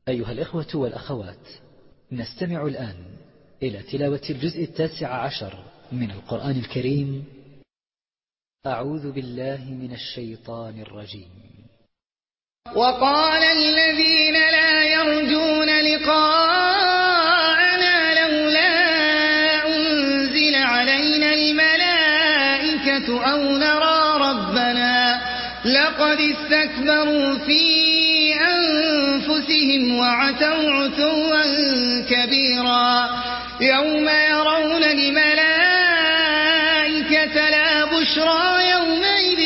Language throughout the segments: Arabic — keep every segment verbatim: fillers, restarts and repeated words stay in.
أيها الإخوة والأخوات، نستمع الآن إلى تلاوة الجزء التاسع عشر من القرآن الكريم. أعوذ بالله من الشيطان الرجيم. وقال الذين لا يرجون لقاءنا لولا أنزل علينا الملائكة أو نرى ربنا لقد استكبروا في أنفسهم وعتوا عتوا كبيرا. يوم يرون الملائكة لا بشرى يومئذ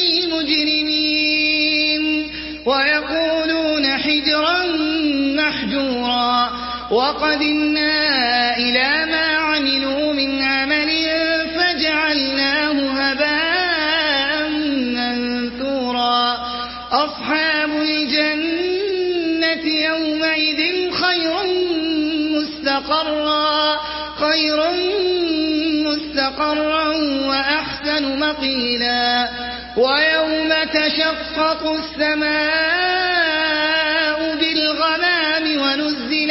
للمجرمين ويقولون حجرا محجورا. وقدمنا إلى ما عملوا من عمل فجعلناه هباء منثورا. أصحاب الجنة يومئذ خير مستقرا خير مستقرا وأحسن مقيلا. ويوم تشقق السماء بالغمام ونزل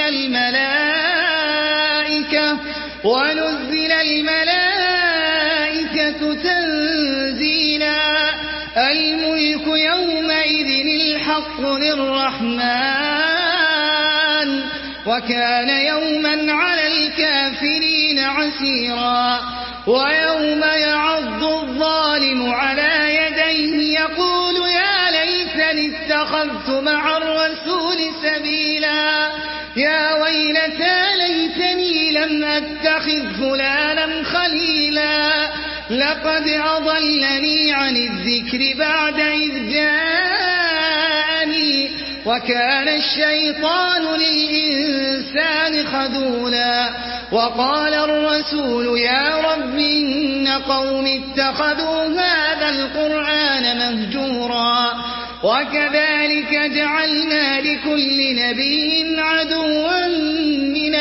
الملائكة ونزل الملائكة تنزيلا. الملك يومئذ الحق للرحمن وكان يوما على الكافرين عسيرا. ويوم يعض الظالم على يديه يقول يا ليتني اتخذت مع الرسول سبيلا. يا ويلتى ليتني لم أتخذ فلانا خليلا لقد أضلني عن الذكر بعد إذ جاءني وكان الشيطان للإنسان خذولا. وقال الرسول يا رب إن قوم اتخذوا هذا القرآن مهجورا. وكذلك جعلنا لكل نبي عدوا من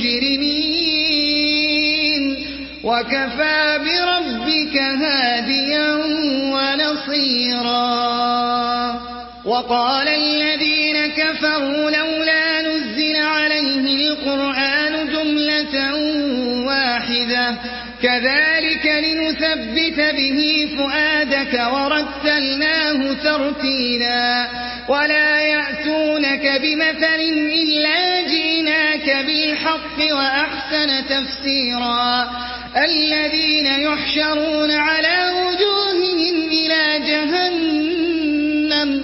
المجرمين وكفى بربك هاديا ونصيرا. وقال الذين كفروا لولا نزل عليه القرآن جملة واحدة كذلك لنثبت به فؤادك ورتلناه ترتيلا. ولا يأتونك بمثل إلا جئناك بالحق وأحسن تفسيرا. الذين يحشرون على وجوههم إلى جهنم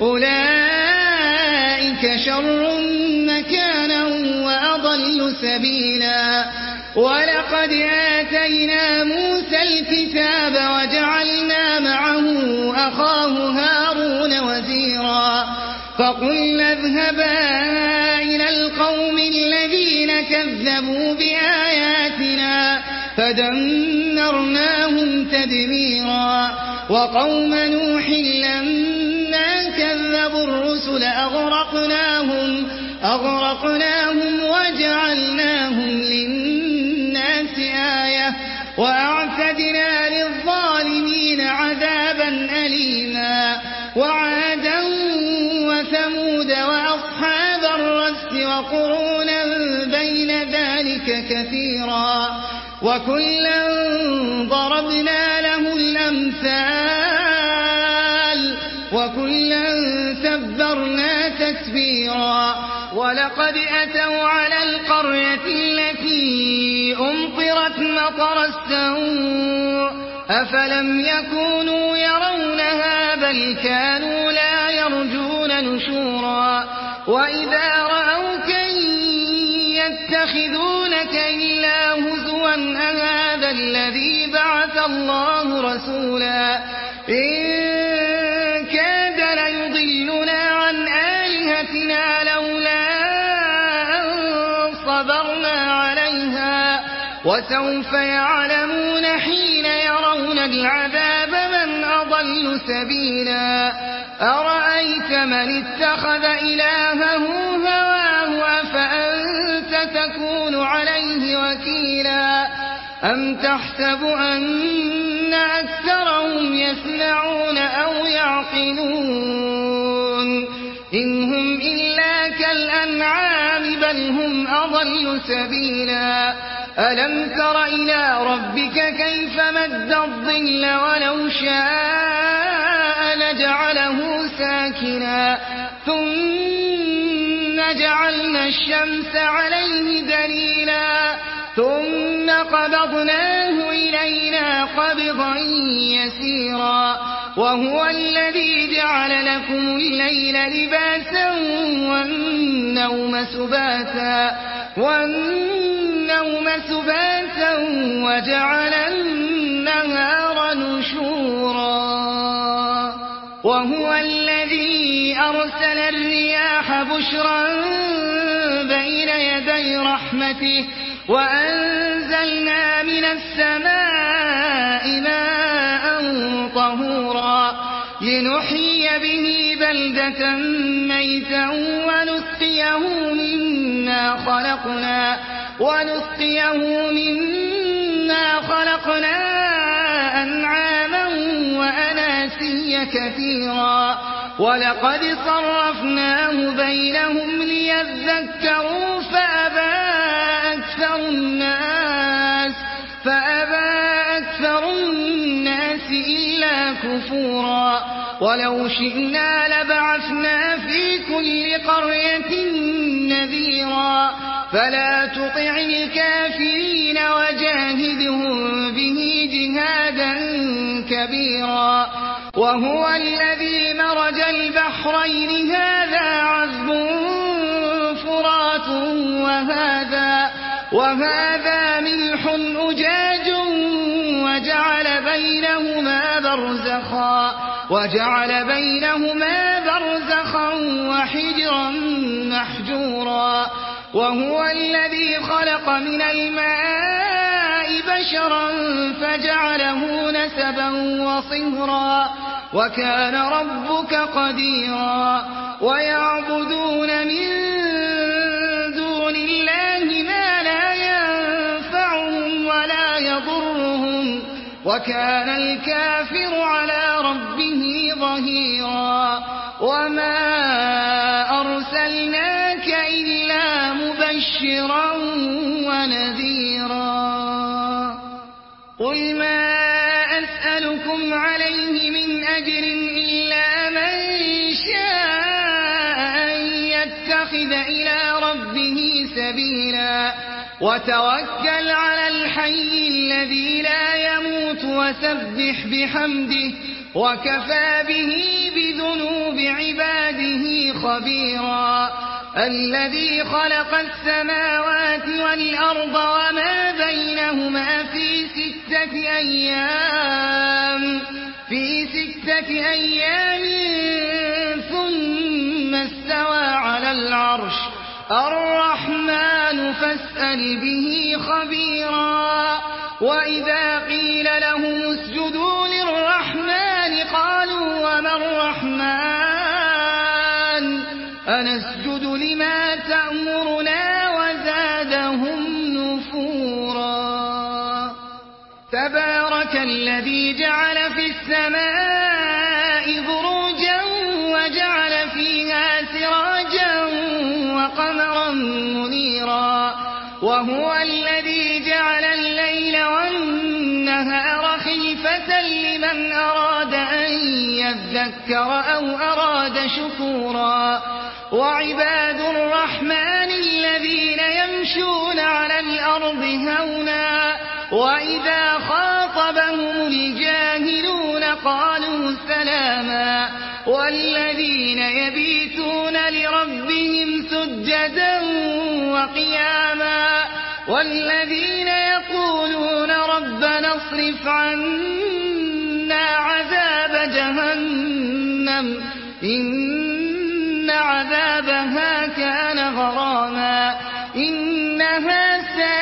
أولئك شر مكانا وأضل سبيلا. ولقد آتينا موسى الكتاب وجعلنا معه أخاه هارون وزيرا. فقلنا اذهبا إلى القوم الذين كذبوا بآياتنا فدمرناهم تدميرا. وقوم نوح لما كذبوا الرسل أغرقناهم أغرقناهم وجعلناهم للناس آية وأعتدنا للظالمين عذابا أليما. وعادا وثمود وأصحاب الرس وقرونا بين ذلك كثيرا. وكلا ضربنا له الأمثال وكلا تبرنا تتبيرا. ولقد أتوا على القرية التي أمطرت مطر السوء أفلم يكونوا يرونها بل كانوا لا يرجون نشورا. وإذا رأوك يتخذونك إلا هزوا أهذا الذي بعث الله رسولا. إن كاد ليضلنا عن آلهتنا لولا أن صبرنا عليها وسوف يعلمون حين يرون العذاب من أضل سبيلا. أرأيت من اتخذ إلهه هواه أفأنت تكون عليه وكيلا. أم تحسب أن أكثرهم يسمعون أو يعقلون إن هم إلا كالأنعام الأنعام بل هم أضل سبيلا ألم تر إلى ربك كيف مد الظل ولو شاء لجعله ساكنا ثم جعلنا الشمس عليه دليلا ثم قبضناه إلينا قبضا يسيرا وهو الذي جعل لكم الليل لباسا والنوم سباتا والنوم سباتا وجعل النهار نشورا وهو الذي أرسل الرياح بشرا بين يدي رحمته وأنزلنا من السماء ماء طهورا لنحيي به بلدة ميتا ونسقيه مما خلقنا ونسقيه مما خلقنا أنعاما وأناسيا كثيرا ولقد صرفناه بينهم ليذكروا فأبى أكثر الناس فأبى أكثر الناس إلا كفورا ولو شئنا لبعثنا في كل قرية نذيرا فلا تطع الكافرين وجاهدهم به جهادا كبيرا وهو الذي مرج البحرين هذا عذب فرات وهذا وهذا ملح أجاج وجعل بينهما برزخا وجعل بينهما برزخا وحجرا محجورا وهو الذي خلق من الماء بشرا فجعله نسبا وصهرا وكان ربك قديرا ويعبدون من دون الله ما لا ينفعهم ولا يضرهم وكان الكافر على ربه ظهيرا وما أرسلناك إلا مبشرا ونذيرا قل ما أسألكم عليه من أجر إلا من شاء أن يتخذ إلى ربه سبيلا وتوكل على الحي الذي لا يموت وسبح بحمده وكفى به بذنوب عباده خبيرا الذي خلق السماوات والأرض وما بينهما في ستة أيام في ستة أيام ثم استوى على العرش الرحمن فاسأل به خبيرا وإذا قيل لهم اسجدوا للرحمن قالوا وما الرحمن أنسجد لما تأمرنا وزادهم نفورا تبارك الذي جعل في السماء بروجا وجعل فيها سراجا وقمرا منيرا وهو الذي جعل الليل والنهار خلفة لمن أراد أن يذكر أو أراد شكورا وعباد الرحمن الذين يمشون على الأرض هونا وإذا خاطبهم الجاهلون قالوا سلاما والذين يبيتون لربهم سجدا وقياما والذين يقولون ربنا اصرف عنا عذاب جهنم إن عذابها كان غراما إنها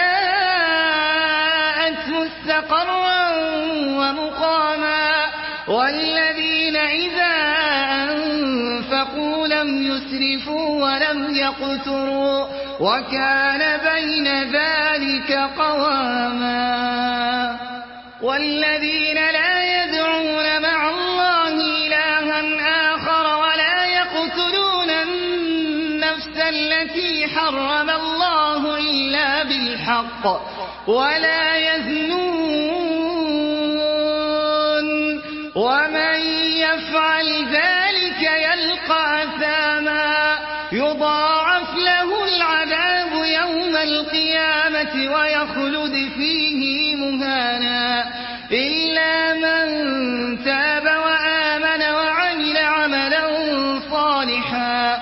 ساءت مستقرا ومقاما والذين إذا أنفقوا لم يسرفوا ولم يقتروا وكان بين ذلك قواما والذين لا يدعون مع الله إلها آخر ولا يقتلون النفس النفس التي حرم الله إلا بالحق ولا يزنون ومن يفعل ذلك يلقى أثاما يضاعف له العذاب يوم القيامة ويخلد فيه مهانا إلا من تاب وآمن وعمل عملا صالحا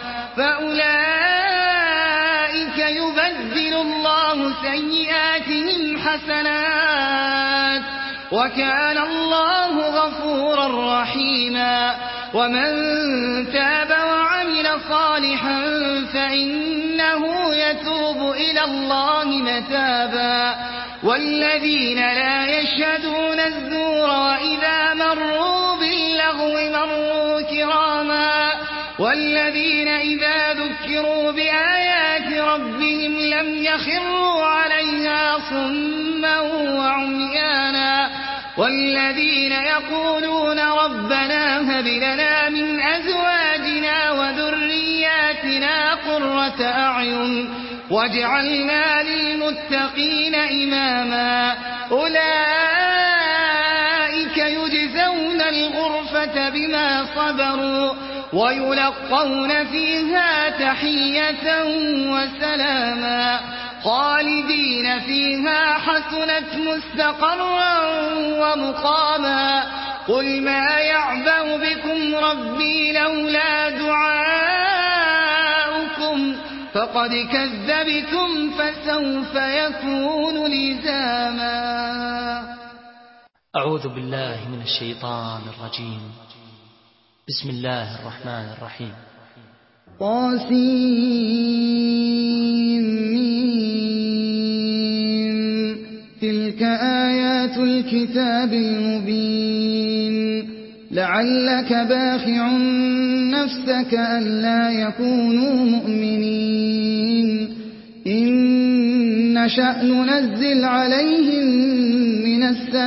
فأولئك يبدل الله سيئاتهم حسنات وكان الله غفورا رحيما ومن تاب وعمل صالحا فإنه يتوب إلى الله متابا والذين لا يشهدون الزور وإذا مروا باللغو مروا كراما والذين إذا ذكروا بآيات ربهم لم يخروا عليها صما وعميانا والذين يقولون ربنا هب لنا من أزواجنا وذرياتنا قرة أعين واجعلنا للمتقين إماما أولئك يجزون الغرفة بما صبروا ويلقون فيها تحية وسلاما خالدين فيها حسنت مستقرا ومقاما قل ما يعبأ بكم ربي لولا دعاؤكم فقد كذبتم فسوف يكون لزاما. أعوذ بالله من الشيطان الرجيم. بسم الله الرحمن الرحيم. طاسين تلك آيات الكتاب المبين لعلك باخع نفسك ألا يكونوا مؤمنين إن نشأ ننزل عليهم من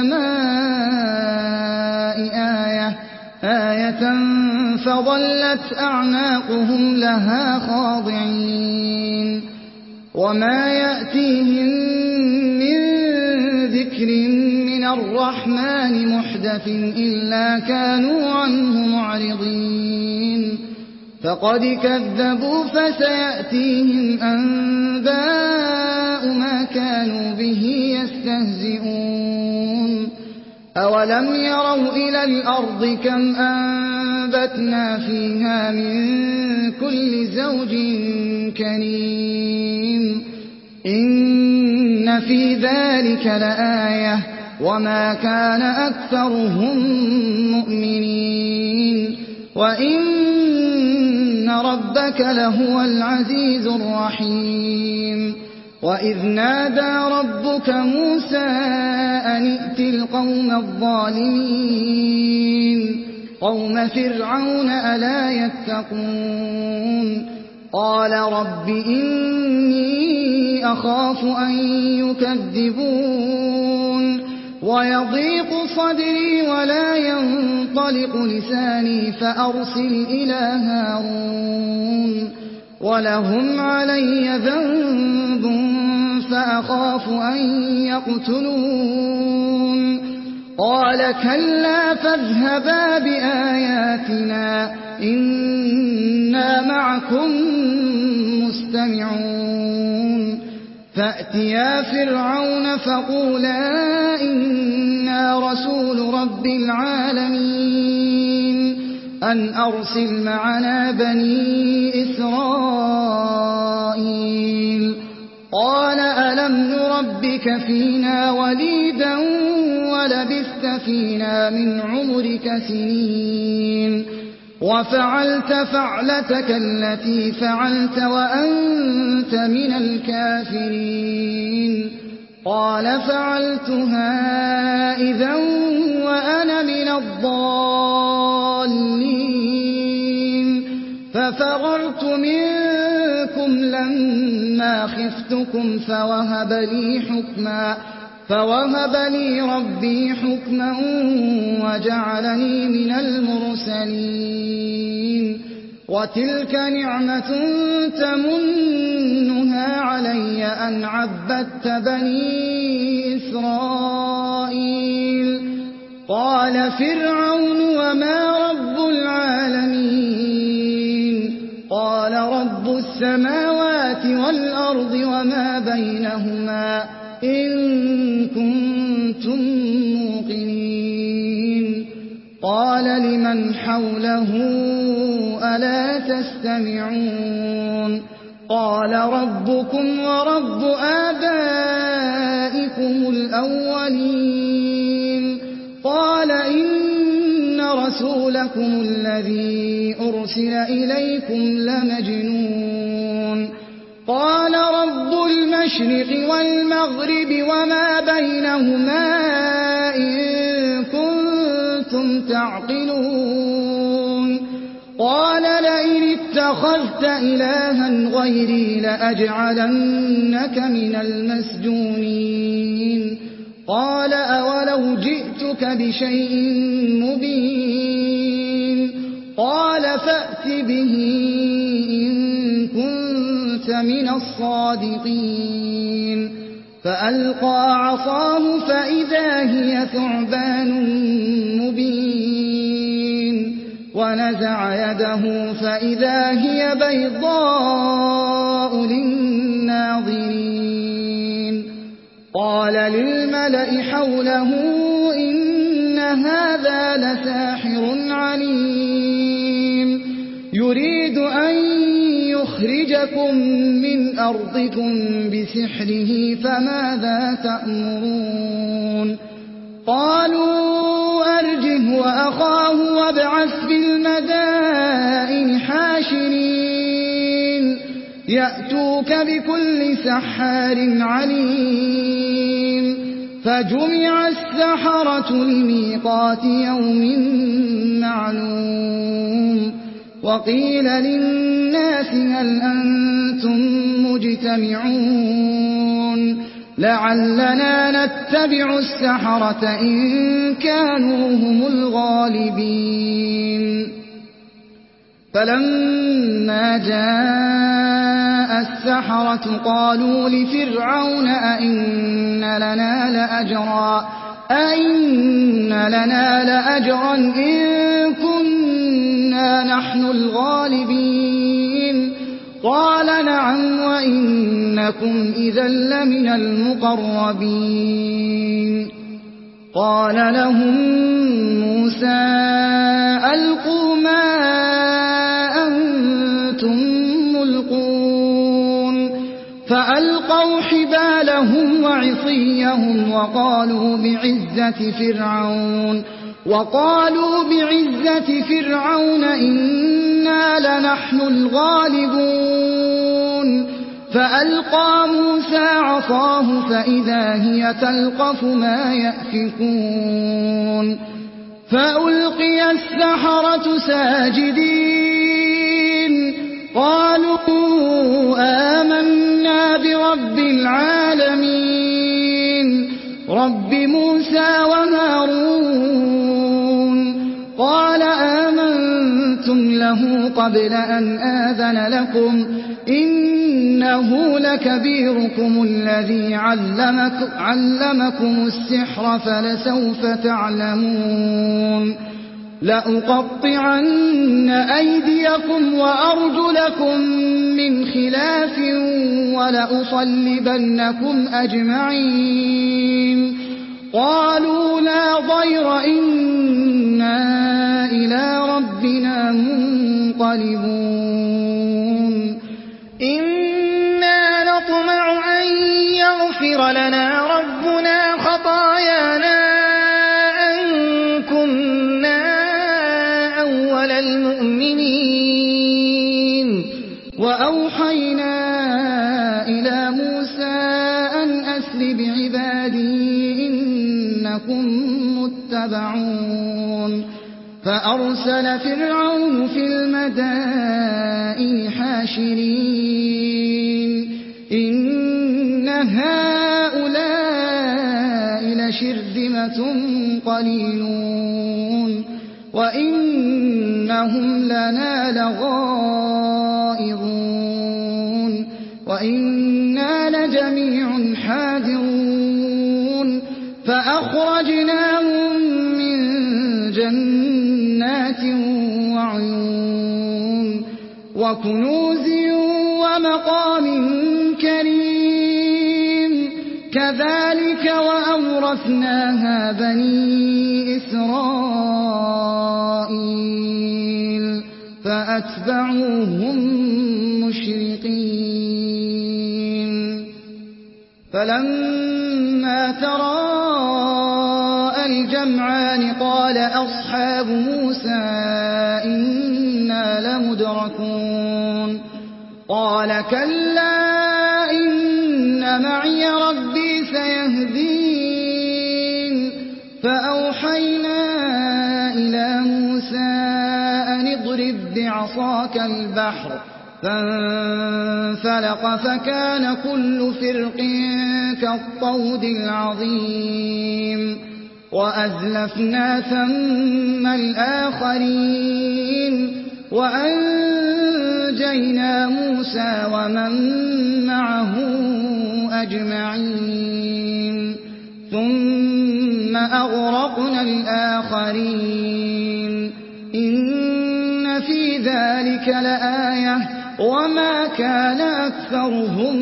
السماء آية آية فظلت أعناقهم لها خاضعين وما يأتيهم من ذكر من الرحمن محدث إلا كانوا عنه معرضين فقد كذبوا فسيأتيهم أنباء ما كانوا به يستهزئون أولم يروا إلى الأرض كم أنبتنا فيها من كل زوج كريم إن في ذلك لآية وما كان أكثرهم مؤمنين وإن ربك لهو العزيز الرحيم وإذ نادى ربك موسى أن ائت القوم الظالمين قوم فرعون ألا يتقون قال رب إني أخاف أن يكذبون ويضيق صدري ولا ينطلق لساني فأرسل إلى هارون ولهم علي ذنب فأخاف أن يقتلون قال كلا فاذهبا بآياتنا إنا معكم مستمعون فأتيا فرعون فقولا إنا رسول رب العالمين أن أرسل معنا بني إسرائيل قال ألم نربك فينا وليدا ولبثت فينا من عمرك سنين وفعلت فعلتك التي فعلت وأنت من الكافرين قال فعلتها إذا وأنا من الضالين ففررت منكم لما خفتكم فوهب لي حكما فوهب لي ربي حكما وجعلني من المرسلين وتلك نعمة تمنها علي أن عبدت بني إسرائيل. قال فرعون وما رب العالمين؟ قال رب السماوات والأرض وما بينهما إن كنتم موقنين. قال لمن حوله ألا تستمعون؟ قال ربكم ورب آبائكم الأولين. قال إن رسولكم الذي أرسل إليكم لمجنون. قال رب المشرق والمغرب وما بينهما إن كنتم تعقلون. قال لئن اتخذت إلها غيري لأجعلنك من المسجونين. قال أولو جئتك بشيء مبين؟ قال فأت به إن كنت من الصادقين. فألقى عصاه فإذا هي ثعبان مبين، ونزع يده فإذا هي بيضاء للناظرين. قال للملأ حوله إن هذا لساحر عليم، يريد أن يخرجكم من أرضكم بسحره فماذا تأمرون؟ قالوا أرجه وأخاه وابعث في المدائن حاشرين يأتوك بكل سحار عليم. فجمع السحرة لميقات يوم معلوم. وقيل للناس هل أنتم مجتمعون لعلنا نتبع السحرة إن كانوا هم الغالبين. فلما جاء السحرة قالوا لفرعون أئن لنا لأجرا أئن لنا لأجرا إن كنا نحن الغالبين. قال نعم وإنكم إذا لمن المقربين. قال لهم موسى ألقوا ما أنتم ملقون. فألقوا حبالهم وعصيهم وقالوا بعزة فرعون وقالوا بعزة فرعون إنا لنحن الغالبون. فألقى موسى عصاه فإذا هي تلقف ما يأفكون. فألقي السحرة ساجدين قالوا آمنا برب العالمين رب موسى وهارون. قال آمنتم له قبل أن آذن لكم إنه لكبيركم الذي علمك علمكم السحر فلسوف تعلمون. لأقطعن أيديكم وأرجلكم من خلاف ولأصلبنكم أجمعين. قالوا لا ضير إنا إلى ربنا منقلبون. إنا نطمع أن يغفر لنا ربنا خطايانا أن كنا أول المؤمنين. وأوحينا إلى موسى أن أسر بعبادي إنكم متبعون. فأرسل فرعون في المدائن حاشرين إن هؤلاء لشرذمة قليلون. وإنهم لنا لغائظون وإنا لجميع حاذرون فأخرجناهم من جنات وعيون وكنوز ومقام كريم كذلك وأورثناها بني إسرائيل فأتبعوهم مشرقين فلما تراءى الجمعان قال أصحاب موسى إنا لمدركون قال كلا إن معي ربي سيهدين فأوحينا إلى موسى أن اضرب بعصاك البحر فانفلق فكان كل فرق كالطود العظيم وأزلفنا ثم الآخرين وأنجينا موسى ومن معه أجمعين ثم أغرقنا الآخرين إن في ذلك لآية وما كان أكثرهم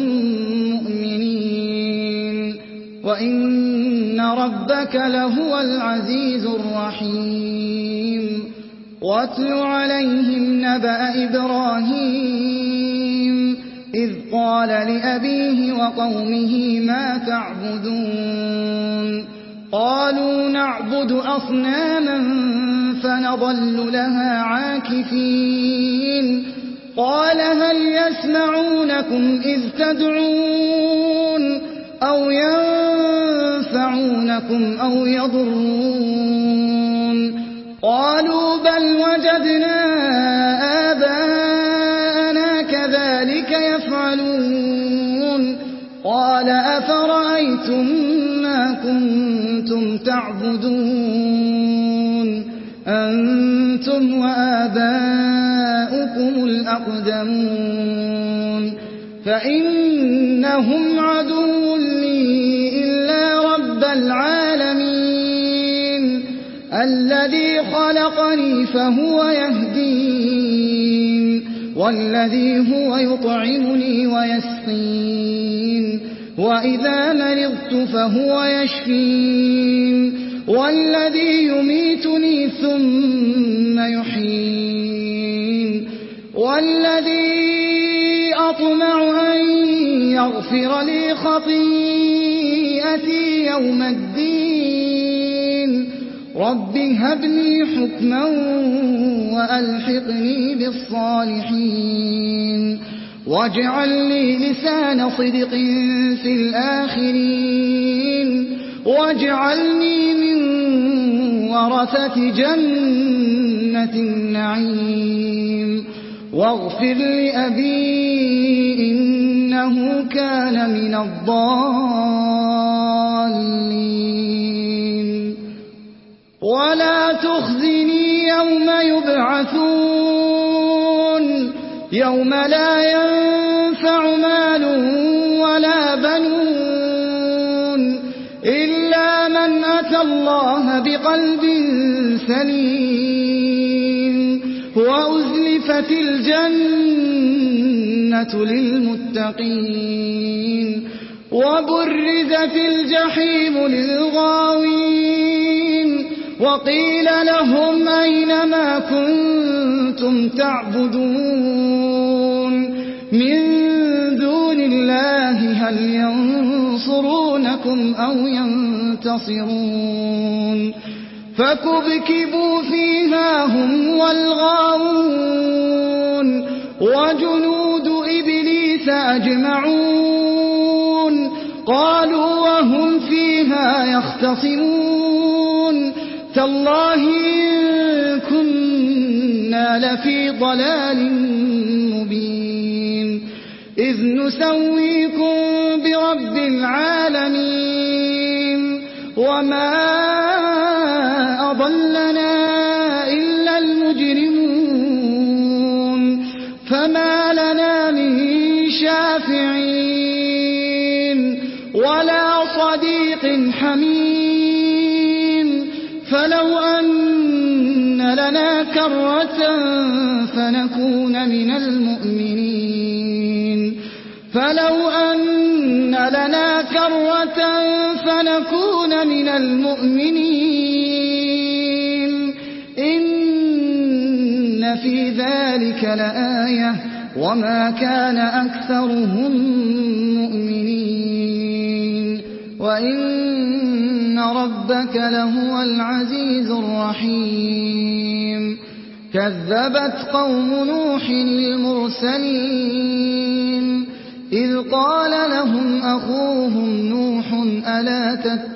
مؤمنين وإن ربك لهو العزيز الرحيم واتل عليهم نبأ إبراهيم إذ قال لأبيه وقومه ما تعبدون قالوا نعبد أصناما فنظل لها عاكفين قال هل يسمعونكم إذ تدعون أو ينفعونكم أو يضرون قالوا بل وجدنا آباءنا كذلك يفعلون قال أفرأيتم ما كنتم تعبدون أنتم وآباؤكم الأقدمون فإنهم عدو لي إلا رب العالمين الذي خلقني فهو يهدين والذي هو يطعمني ويسقين وإذا مرضت فهو يشفين والذي يميتني ثم يحيين والذي أطمع أن يغفر لي خطيئتي يوم الدين رب هب لي حكما وألحقني بالصالحين واجعل لي لسان صدق في الآخرين واجعلني من ورثة جنة النعيم واغفر لأبي إنه كان من الضالين ولا تخزني يوم يبعثون يوم لا ينفع مال ولا بنون إلا من أتى الله بقلب سليم وأزلفت الجنة للمتقين وبرزت الجحيم للغاوين وقيل لهم أين ما كنتم تعبدون من دون الله هل ينصرونكم أو ينتصرون فكبكبوا فيها هم والغاوون وجنود إبليس أجمعون قالوا وهم فيها يختصمون تالله إن كنا لفي ضلال مبين إذ نسويكم برب العالمين وما أضلنا إلا شافعين ولا صديق حميم فلو أن لنا كرة فنكون من المؤمنين فلو أن لنا كرة فنكون من المؤمنين إن في ذلك لآية وما كان أكثرهم مؤمنين وإن ربك لهو العزيز الرحيم كذبت قوم نوح المرسلين إذ قال لهم أخوهم نوح ألا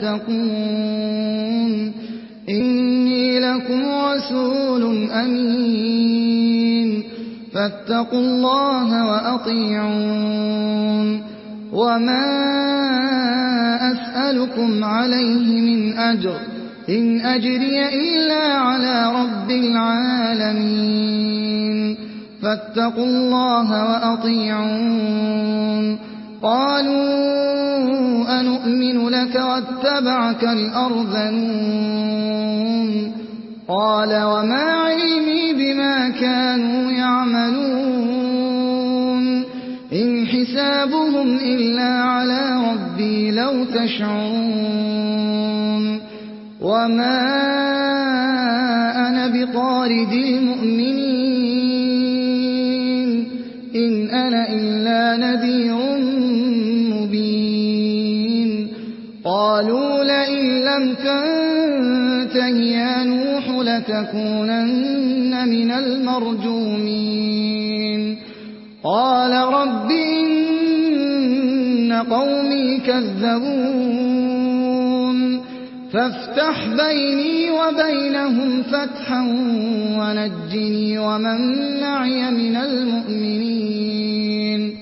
تتقون إني لكم رسول أمين فاتقوا الله وأطيعون وما أسألكم عليه من أجر إن أجري إلا على رب العالمين فاتقوا الله وأطيعون قالوا أنؤمن لك واتبعك الأرذلون قال وما علمي بما كانوا يعملون إن حسابهم إلا على ربي لو تشعرون وما أنا بطارد المؤمنين إن أنا إلا نذير مبين قالوا لئن لم تنته يا نوح لتكونن من المرجومين قال رب إن قومي كذبون فافتح بيني وبينهم فتحا ونجني ومن معي من المؤمنين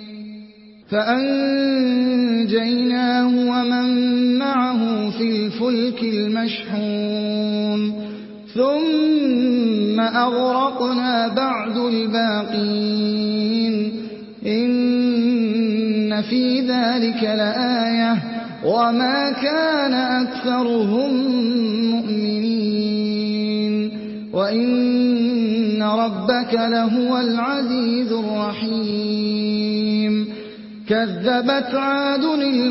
فأنجيناه ومن معه في الفلك المشحون ثم أغرقنا بعد الباقين إن في ذلك لآية وما كان أكثرهم مؤمنين وإن ربك لهو العزيز الرحيم كذبت عاد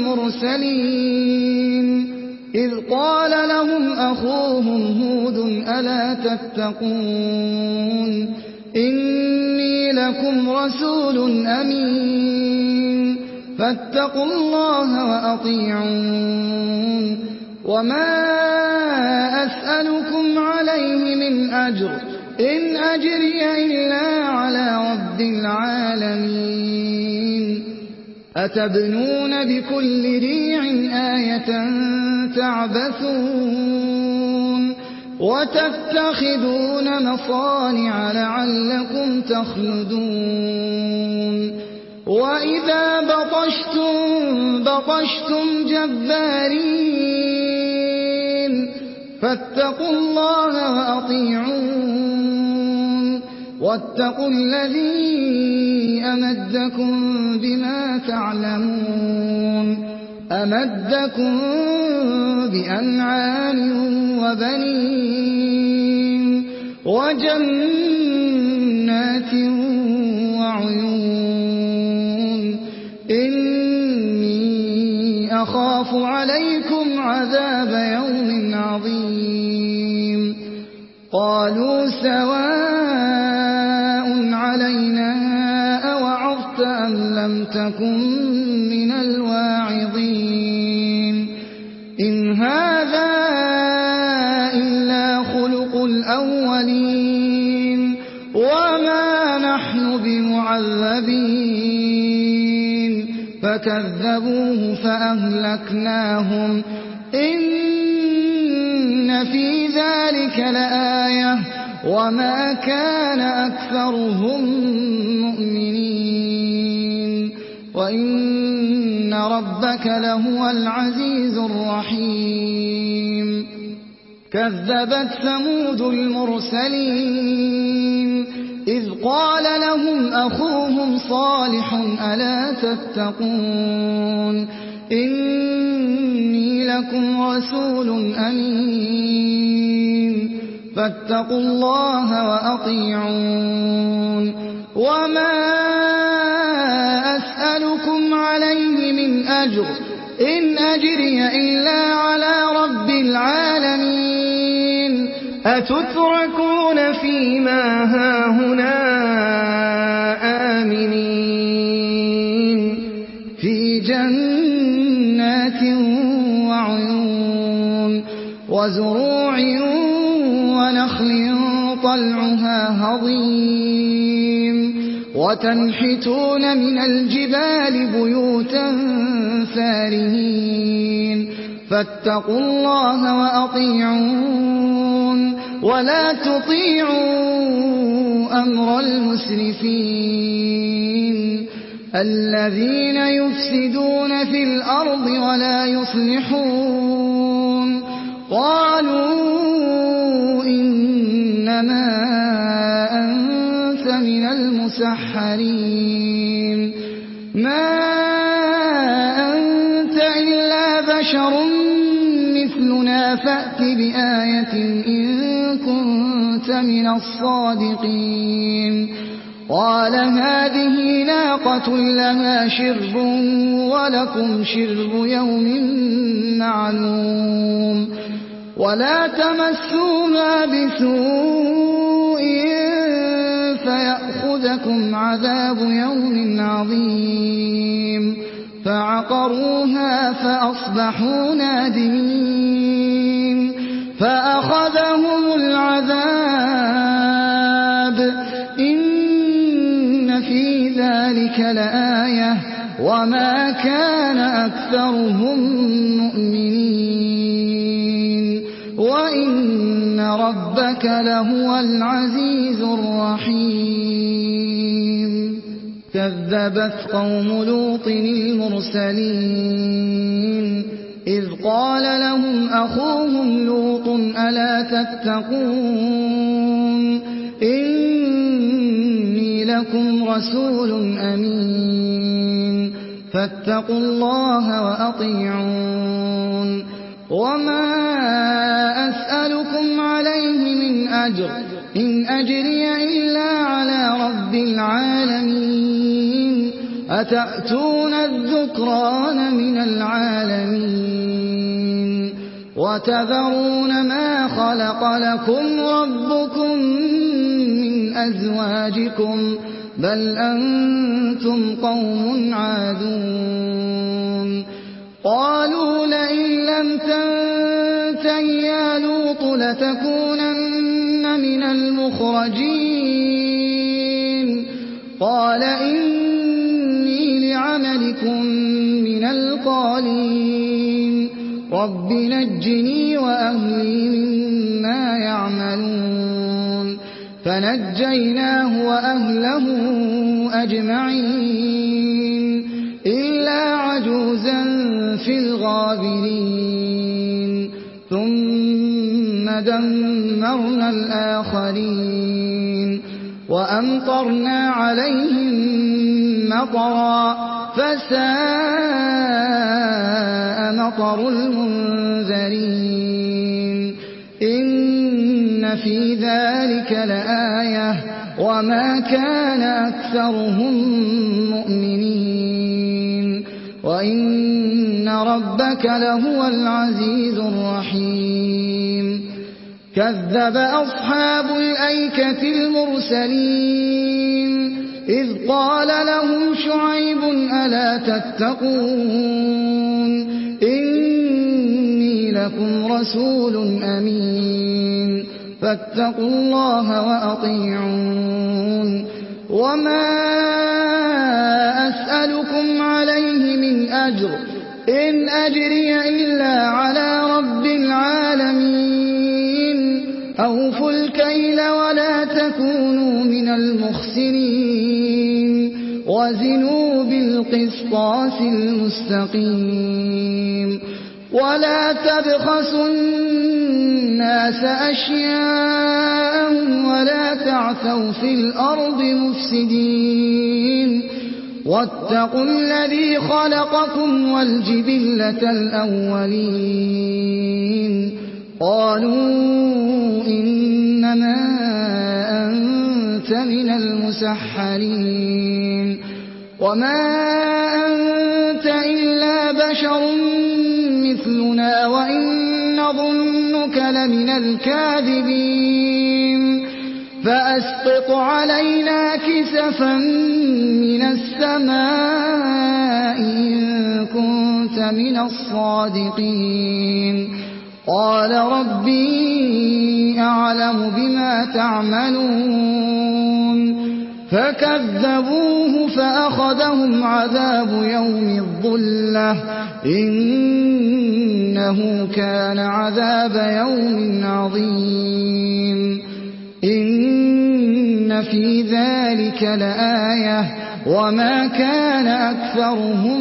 المرسلين إذ قال لهم أخوهم هود ألا تتقون إني لكم رسول أمين فاتقوا الله وأطيعون وما أسألكم عليه من أجر إن أجري إلا على رب العالمين أتبنون بكل ريع آية تعبثون وتتخذون مصانع لعلكم تخلدون وإذا بطشتم بطشتم جبارين فاتقوا الله وأطيعون واتقوا الذي أمدكم بما تعلمون أمدكم بأنعام وبنين وجنات وعيون إني أخاف عليكم عذاب يوم عظيم قالوا سواء علينا أوعظت أم لم تكن من الواعظين إن هذا إلا خلق الأولين وما نحن بمعذبين فكذبوه فأهلكناهم إن في ذلك لآية وما كان أكثرهم مؤمنين وإن ربك لهو العزيز الرحيم كذبت ثمود المرسلين إذ قال لهم أخوهم صالح ألا تتقون إني لكم رسول أمين فاتقوا الله وأطيعون وما أسألكم عليه من أجر إن أجري إلا على رب العالمين أتتركون فيما هاهنا آمنين في جنات وعيون وزروع ونخل طلعها هضيم وتنحتون من الجبال بيوتا فارهين فاتقوا الله وأطيعون ولا تطيعوا أمر المسرفين الذين يفسدون في الأرض ولا يصلحون قالوا إنما أنت من المسحرين ما أنت إلا بشر مثلنا فأت بآية إن كنت من الصادقين قال هذه ناقة لها شرب ولكم شرب يوم معلوم ولا تمسوها بسوء فيأخذكم عذاب يوم عظيم فعقروها فأصبحوا نادمين فأخذهم العذاب إن في ذلك لآية وما كان أكثرهم مؤمنين وإن ربك لهو العزيز الرحيم كذبت قوم لوط المرسلين إذ قال لهم أخوهم لوط ألا تتقون إني لكم رسول أمين فاتقوا الله وأطيعون وما أسألكم عليه من أجر إن أجري إلا على رب العالمين أتأتون الذكران من العالمين وتذرون ما خلق لكم ربكم من أزواجكم بل أنتم قوم عادون قالوا لئن لم تنته يا لوط لتكونن من المخرجين قال إني لعملكم من القالين رب نجني وأهلي مما يعملون فنجيناه وأهله أجمعين إلا عجوزا في الغابرين ثم دمرنا الآخرين وأمطرنا عليهم مطرا فساء مطر المنذرين إن في ذلك لآية وما كان أكثرهم مؤمنين وإن ربك لهو العزيز الرحيم كذب أصحاب الأيكة المرسلين إذ قال لهم شعيب ألا تتقون إني لكم رسول أمين فاتقوا الله وأطيعون وما أسألكم عليه من أجر إن أجري إلا على رب العالمين أوفوا الكيل ولا تكونوا من المخسرين وزنوا بالقسطاس المستقيم ولا تبخسوا الناس أشياءهم لهم ولا تعثوا في الأرض مفسدين واتقوا الذي خلقكم والجبلة الأولين قالوا إنما أنت من المسحرين وما أنت إلا بشر مثلنا وإن نظنك لمن الكاذبين فأسقط علينا كسفا من السماء إن كنت من الصادقين قال ربي أعلم بما تعملون فكذبوه فأخذهم عذاب يوم الظلة إنه كان عذاب يوم عظيم إن في ذلك لآية وما كان أكثرهم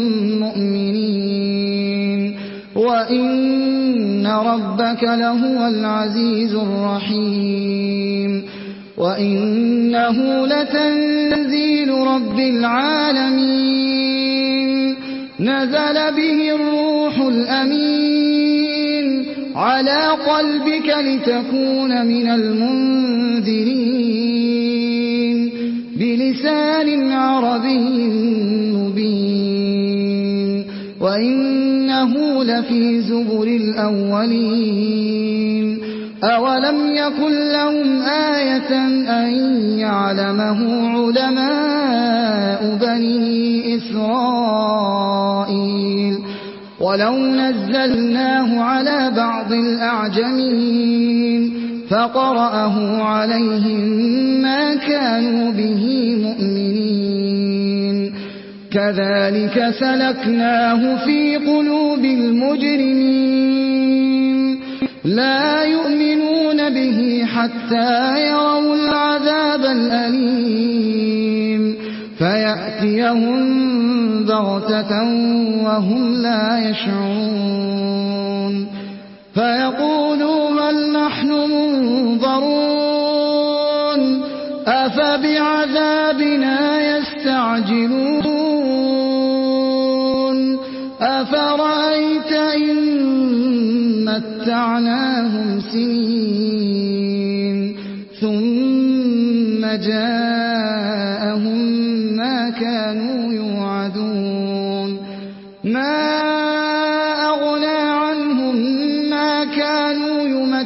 مؤمنين وإن ربك لهو العزيز الرحيم وإنه لتنزيل رب العالمين نزل به الروح الأمين على قلبك لتكون من المنذرين بلسان عربي مبين وإنه لفي زبر الأولين أولم يكن لهم آية أن يعلمه علماء بني إسرائيل ولو نزلناه على بعض الأعجمين فقرأه عليهم ما كانوا به مؤمنين كذلك سلكناه في قلوب المجرمين لا يؤمنون به حتى يروا العذاب الأليم فيأتيهم بغتة وهم لا يشعرون فيقولوا هل نحن منظرون أفبعذابنا يستعجلون أفرأيت إن متعناهم سنين ثم جاءهم ما كانوا يوعدون ما أغنى عنهم ما كانوا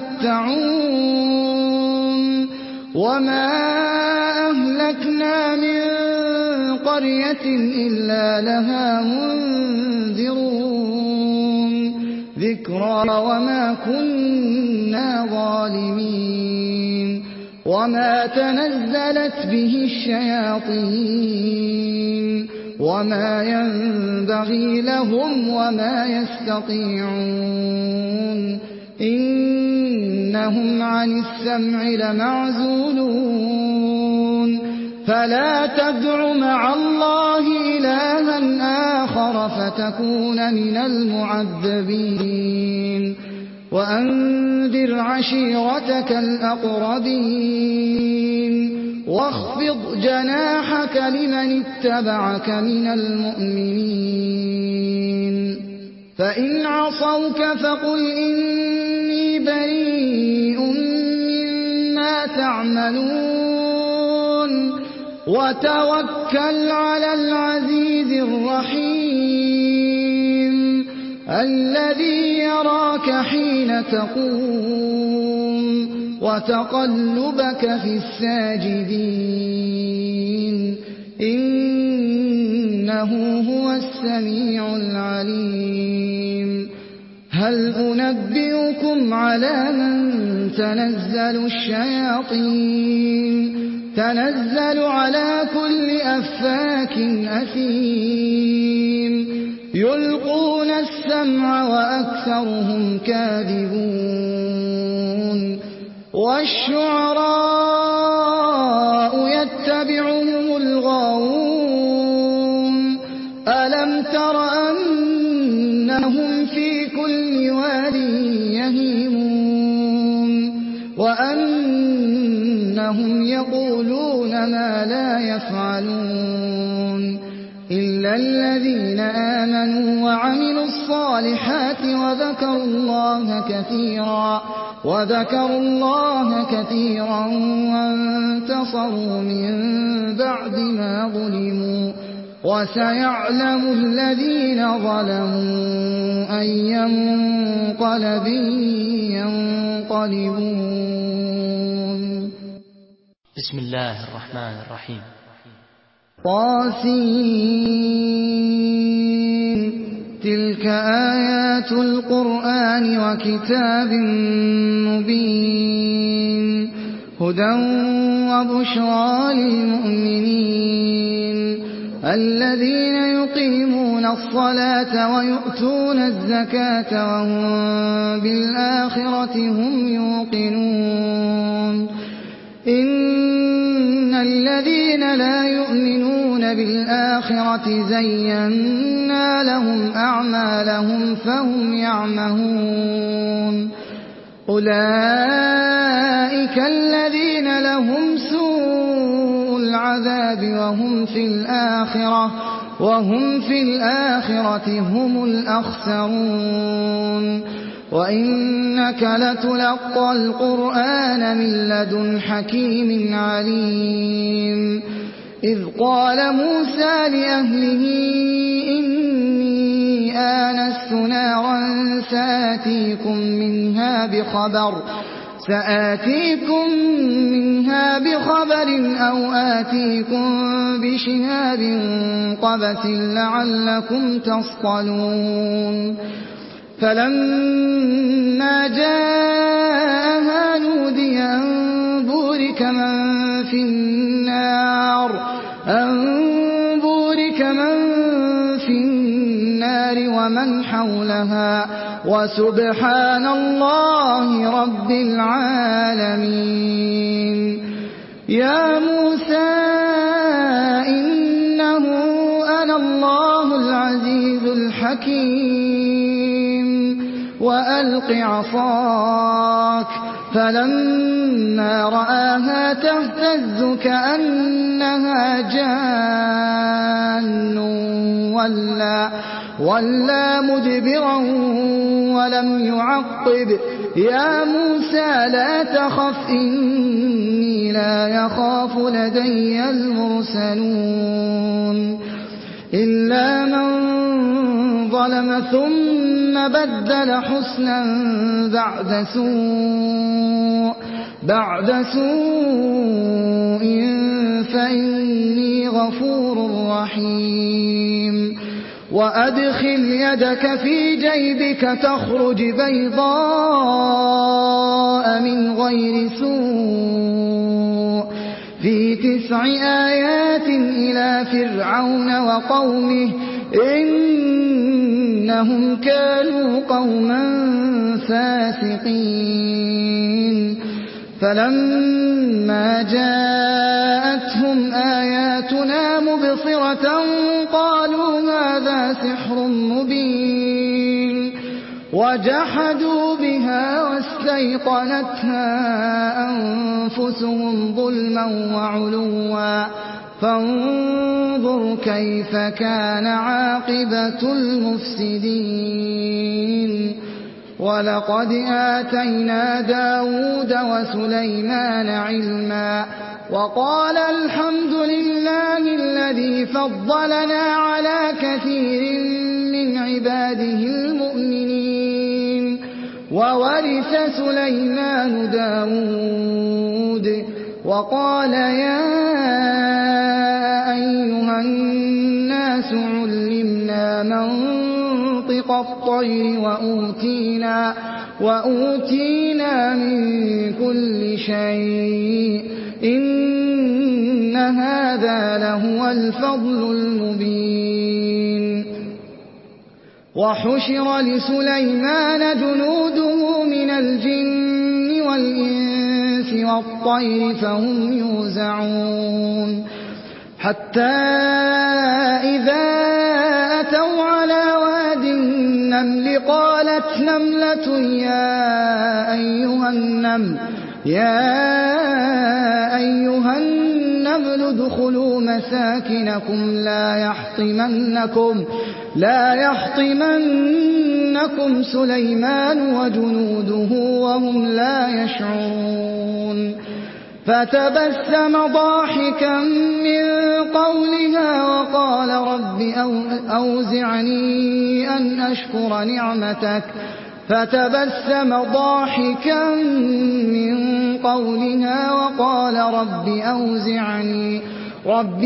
يمتعون وما أهلكنا من قرية إلا لها منذرون ذكرى وما كنا ظالمين وما تنزلت به الشياطين وما ينبغي لهم وما يستطيعون إنهم عن السمع لمعزولون فلا تدع مع الله إلها آخر فتكون من المعذبين وأنذر عشيرتك الأقربين واخفض جناحك لمن اتبعك من المؤمنين فإن عصوك فقل إني بريء مما تعملون وتوكل على العزيز الرحيم الذي يراك حين تقوم وتقلبك في الساجدين إنه هو السميع العليم هل أنبئكم على من تنزل الشياطين تنزل على كل أفاك أثيم يلقون السمع وأكثرهم كاذبون والشعراء يتبعهم الغاوون ألم تر أنهم في كل واد يهيمون وأنهم يقولون ما لا يفعلون إلا الذين آمنوا وعملوا الصالحات وذكروا الله كثيرا وذكروا الله كثيرا وانتصروا من بعد ما ظلموا وسيعلم الذين ظلموا أي منقلب ينقلبون. بسم الله الرحمن الرحيم. طاسين تلك آيات القرآن وكتاب مبين هدى وبشرى للمؤمنين الذين يقيمون الصلاة ويؤتون الزكاة وهم بالآخرة هم يوقنون إن الذين لا يؤمنون بالآخرة زينا لهم أعمالهم فهم يعمهون أولئك الذين لهم سوء العذاب وهم في الآخرة وهم في الآخرة هم الأخسرون وإنك لتلقى القرآن من لدن حكيم عليم إذ قال موسى لأهله إني آنست نارا سآتيكم منها بخبر سآتيكم منها بخبر أو آتيكم بشهاب قبس لعلكم تصطلون فلما جاءها نودي أن بورك من في النار أن بورك من في النار ومن حولها وسبحان الله رب العالمين. يا موسى إنه أنا الله العزيز الحكيم وألق عصاك فلما رآها تهتز كأنها جان ولا, ولا مدبرا ولم يعقب يا موسى لا تخف إني لا يخاف لدي المرسلون إلا من ظلم ثم بدل حسنا بعد سوء بعد سوء فإني غفور رحيم. وأدخل يدك في جيبك تخرج بيضاء من غير سوء في تسع آيات إلى فرعون وقومه إنهم كانوا قوما فاسقين. فلما جاءتهم آياتنا مبصرة قالوا هذا سحر مبين وجحدوا بها واستيقنتها أنفسهم ظلما وعلوا فانظر كيف كان عاقبة المفسدين. ولقد آتينا داود وسليمان علما وقال الحمد لله الذي فضلنا على كثير من عباده المؤمنين. وورث سليمان داود وقال يا أيها الناس علمنا منطق الطير وأوتينا, وأوتينا من كل شيء إن هذا لهو الفضل المبين. وحشر لسليمان جنوده من الجن والإنس والطير فهم يوزعون حتى إذا أتوا على واد النمل قالت نملة يا أيها النمل يا أيها النمل ادخلوا مساكنكم لا يحطمنكم لا يحطمنكم سليمان وجنوده وهم لا يشعرون فتبسم ضاحكا من قولها وقال رب أوزعني أن أشكر نعمتك فتبسم ضاحكا من قولها وقال رب أوزعني رب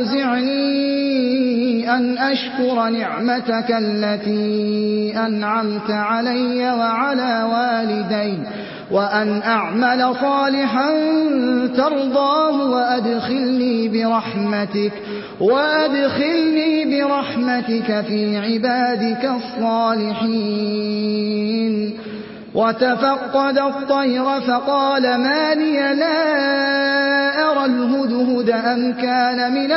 أوزعني أن أشكر نعمتك التي أنعمت علي وعلى والدي وأن أعمل صالحا ترضاه وأدخلني برحمتك وأدخلني برحمتك في عبادك الصالحين وتفقد الطير فقال ما لي لا أرى الهدهد أم كان من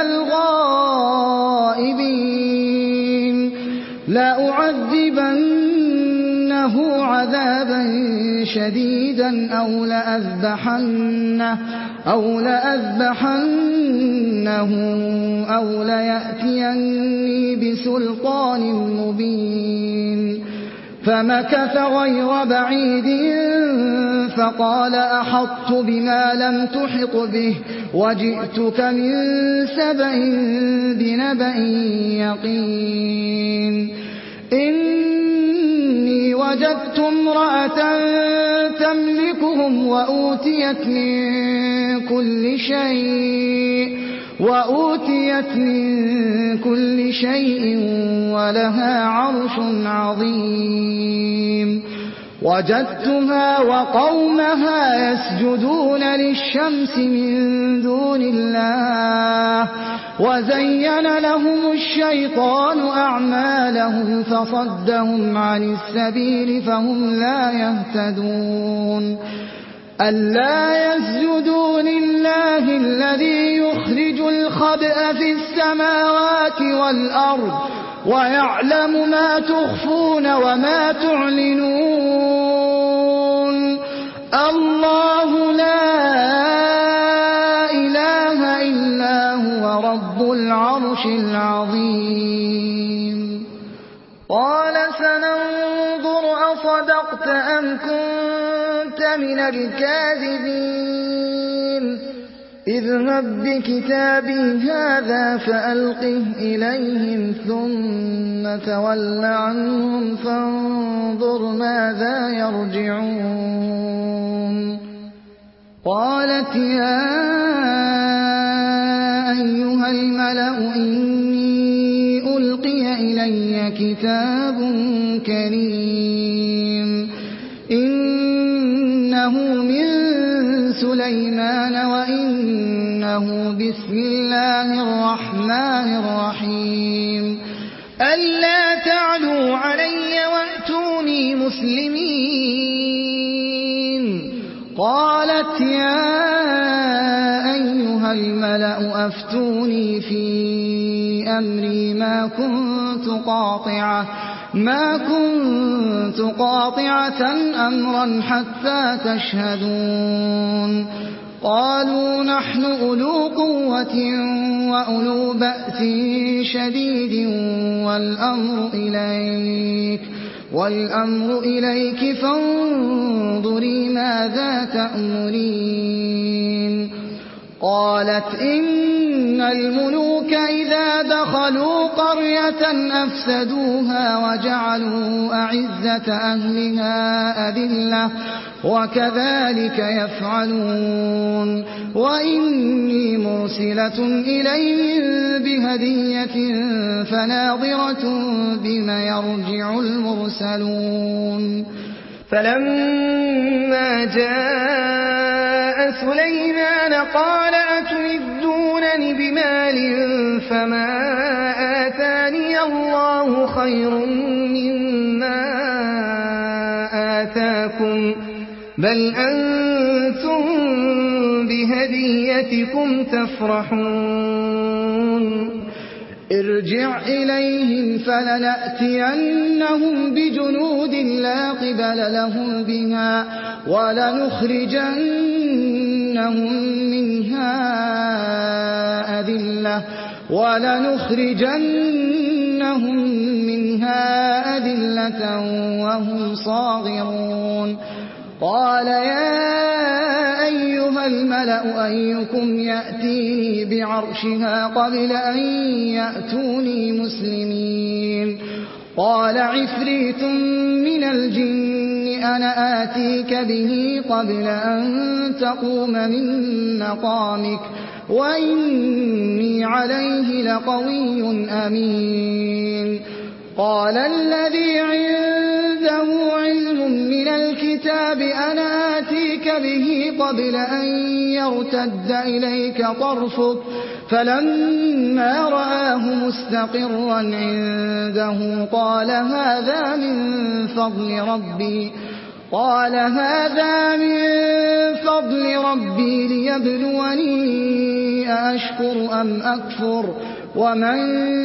الغائبين لأعذبنه عذابا شديدا أو لأذبحنه أو لأذبحنه أو ليأتيني بسلطان مبين فمكث غير بعيد فقال أحطت بما لم تحط به وجئتك من سبأ بنبأ يقين إني وجدت امرأة تملكهم وأوتيت من كل شيء وأوتيت من كل شيء ولها عرش عظيم وجدتها وقومها يسجدون للشمس من دون الله وزين لهم الشيطان أعمالهم فصدهم عن السبيل فهم لا يهتدون ألا يسجدوا لله الذي يخرج الخبأ في السماوات والأرض ويعلم ما تخفون وما تعلنون الله لا إله إلا هو رب العرش العظيم قال سننظر أصدقت أم كنت من الكاذبين اذهب بكتابي هذا فألقه إليهم ثم تول عنهم فانظر ماذا يرجعون قالت يا أيها الملأ إني ألقي إلي كتاب كريم إنه من سليمان وإنه بسم الله الرحمن الرحيم ألا تعلوا علي وأتوني مسلمين قالت يا أيها الملأ أفتوني في أمري ما كنت قاطعة ما كنت قاطعة أمرا حتى تشهدون قالوا نحن أولو قوة وأولو بأس شديد والأمر إليك والأمر إليك فانظري ماذا تأمرين قالت إن الملوك إذا دخلوا قرية أفسدوها وجعلوا أعزة أهلها أذلة وكذلك يفعلون وإني مرسلة إليهم بهدية فناظرة بما يرجع المرسلون فلما جاء سليمان قال أتمدونني بمال فما آتاني الله خير مما آتاكم بل أنتم بهديتكم تفرحون ارجع إليهم فلنأتينهم بجنود لا قبل لهم بها ولنخرجن ولنخرجنهم منها أذلة ولنخرجنهم منها أذلة وهم صاغرون قال يا أيها الملأ أيكم يأتيني بعرشها قبل أن يأتوني مسلمين قال عفريت من الجن أنا آتيك به قبل أن تقوم من مقامك وإني عليه لقوي أمين قال الذي عنده علم من الكتاب أنا آتيك به قبل أن يرتد إليك طرفك فلما رآه مستقرا عنده قال هذا من فضل ربي قال هذا من فضل ربي ليبلوني أأشكر أم أكفر ومن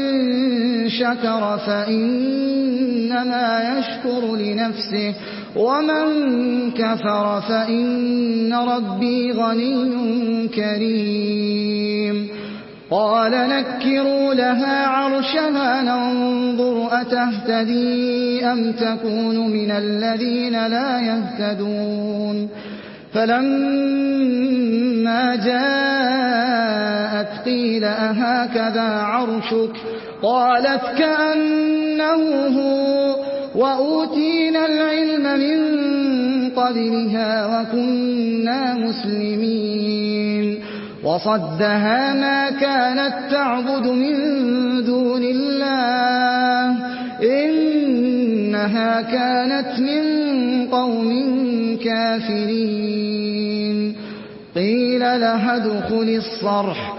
شكر فإنما يشكر لنفسه ومن كفر فإن ربي غني كريم قال نكروا لها عرشها ننظر أتهتدي أم تكون من الذين لا يهتدون فلما جاءت قيل أهكذا عرشك قالت كأنه هو وأوتينا العلم من قبلها وكنا مسلمين وصدها ما كانت تعبد من دون الله إنها كانت من قوم كافرين قيل لها ادخل الصرح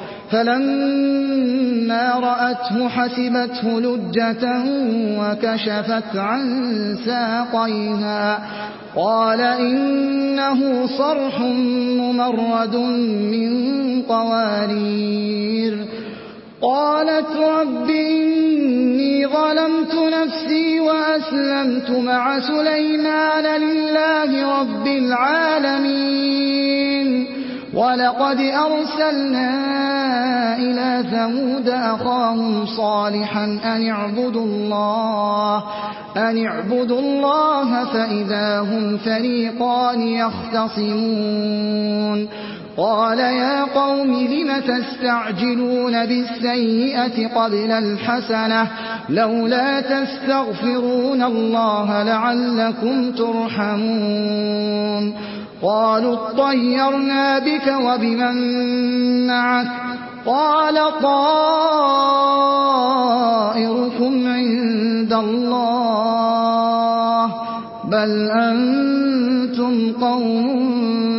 فلما رأته حسبته لجة وكشفت عن ساقيها قال إنه صرح ممرد من قوارير قالت رب إني ظلمت نفسي وأسلمت مع سليمان لله رب العالمين ولقد أرسلنا إلى ثمود أخاهم صالحا أن اعبدوا الله أن اعبدوا الله فإذا هم فريقان يختصمون قال يا قوم لم تستعجلون بالسيئة قبل الحسنة لولا تستغفرون الله لعلكم ترحمون قالوا اطيرنا بك وبمن معك قال طائركم عند الله بل أنتم قوم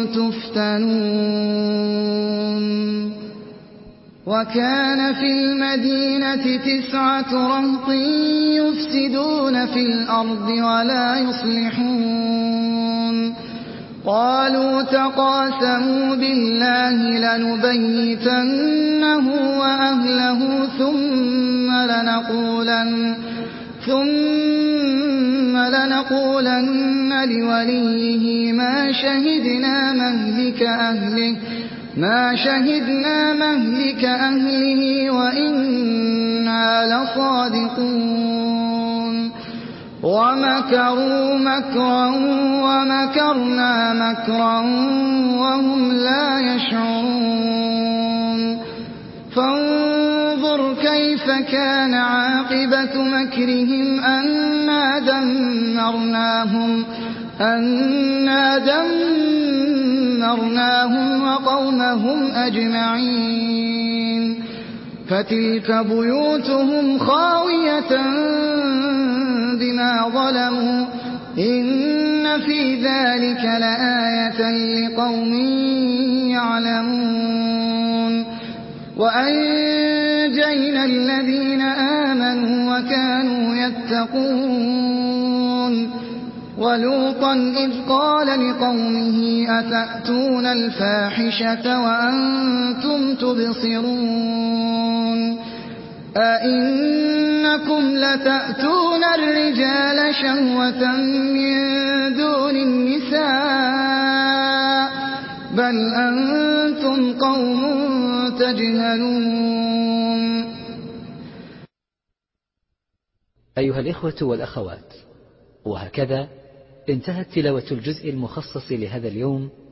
تفتنون وكان في المدينة تسعة رهط يفسدون في الأرض ولا يصلحون قالوا تقاسموا بالله لنبيتنه وأهله ثم لنقولن ثم لنقولن لوليه ما شهدنا مهلك أهله ما شهدنا مهلك أهله وإنا لصادقون ومكروا مكرا ومكرنا مكرا وهم لا يشعرون فانظر كيف كان عاقبة مكرهم أنا دمرناهم أنا دمرناهم وقومهم أجمعين فتلك بيوتهم خاوية بما ظلموا إن في ذلك لآية لقوم يعلمون وأنجينا الذين آمنوا وكانوا يتقون ولوطا إذ قال لقومه أتأتون الفاحشة وأنتم تبصرون أئنكم لتأتون الرجال شهوة من دون النساء بل بل أنتم قوم تجهلون. أيها الإخوة والأخوات، وهكذا انتهت تلاوة الجزء المخصص لهذا اليوم